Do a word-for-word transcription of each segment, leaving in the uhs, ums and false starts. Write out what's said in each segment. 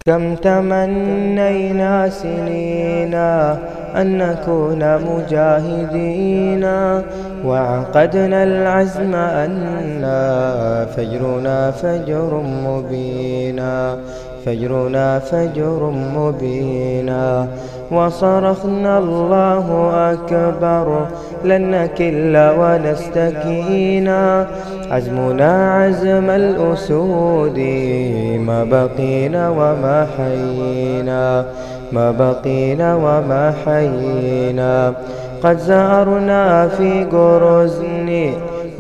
كم تمنينا سنينا أن نكون مجاهدين، وعقدنا العزم أن فجرنا فجر مبينا، فجرنا فجر مبينا. وصرخنا الله أكبر لن نكل ونستكينا، عزمنا عزم الأسود ما بقينا وما حيينا، ما بقينا وما حيينا. قد زارنا في غروزني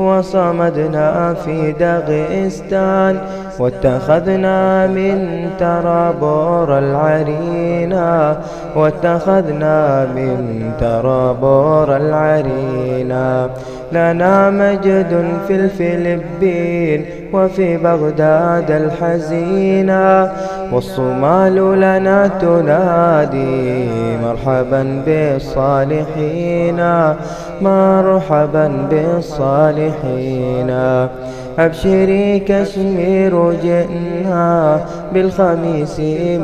وصمدنا في داغستان، واتخذنا من ترابور العرينا، واتخذنا من ترابور العرينا. لنا مجد في الفلبين وفي بغداد الحزينة، والصومال لنا تنادي مرحبا بالصالحين، مرحبا بالصالحين. أبشري كشمير جئنا بالخميس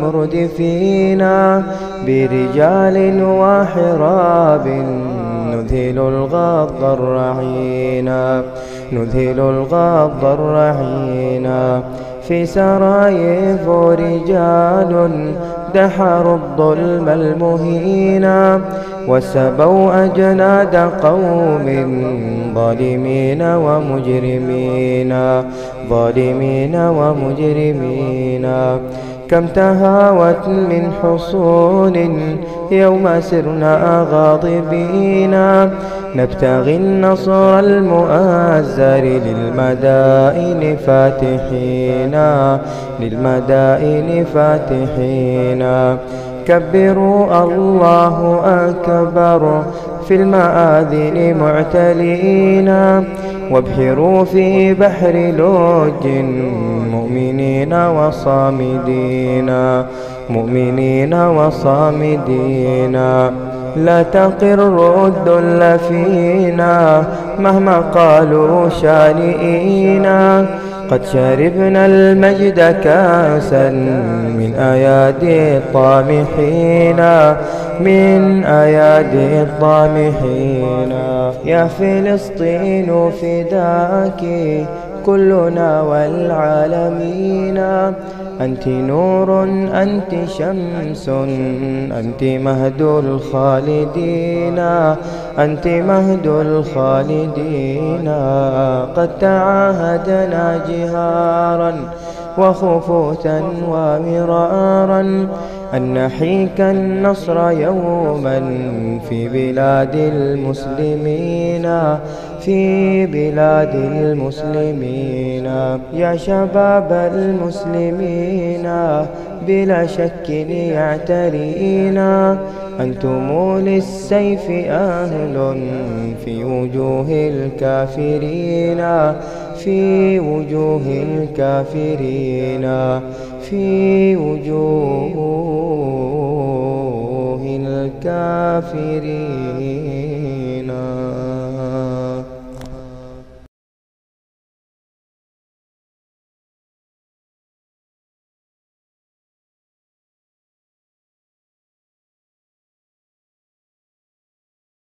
مردفينا، برجال وحراب نذهل الغض الرعينا، نذهل الغض الرعينا. في سرايف رجال دحروا الظلم المهينا، وسبوا أجناد قوم ظالمين ومجرمين، ظالمين ومجرمين. كم تهاوت من حصون يوم سرنا غاضبين، نبتغي النصر المؤزر للمدائن فاتحين، للمدائن فاتحين. كبروا الله أكبر في المآذن معتلين، وابحروا في بحر لوج مؤمنين وصامدين، مؤمنين وصامدين. لا تقر الذل فينا مهما قالوا شانئينا، قد شربنا المجد كاسا من أيادي الطامحين، من أيادي الطامحين. يا فلسطين فداك كلنا والعالمين، أنت نور أنت شمس أنت مهد الخالدين، أنت مهد الخالدين. قد تعاهدنا جهارا وخفوتا ومرارا أن نحيك النصر يوما في بلاد المسلمين، في بلاد المسلمين. يا شباب المسلمين بلا شك يعترينا، أنتم للسيف أهل في وجوه الكافرين، في وجوه الكافرين، في وجوه الكافرين.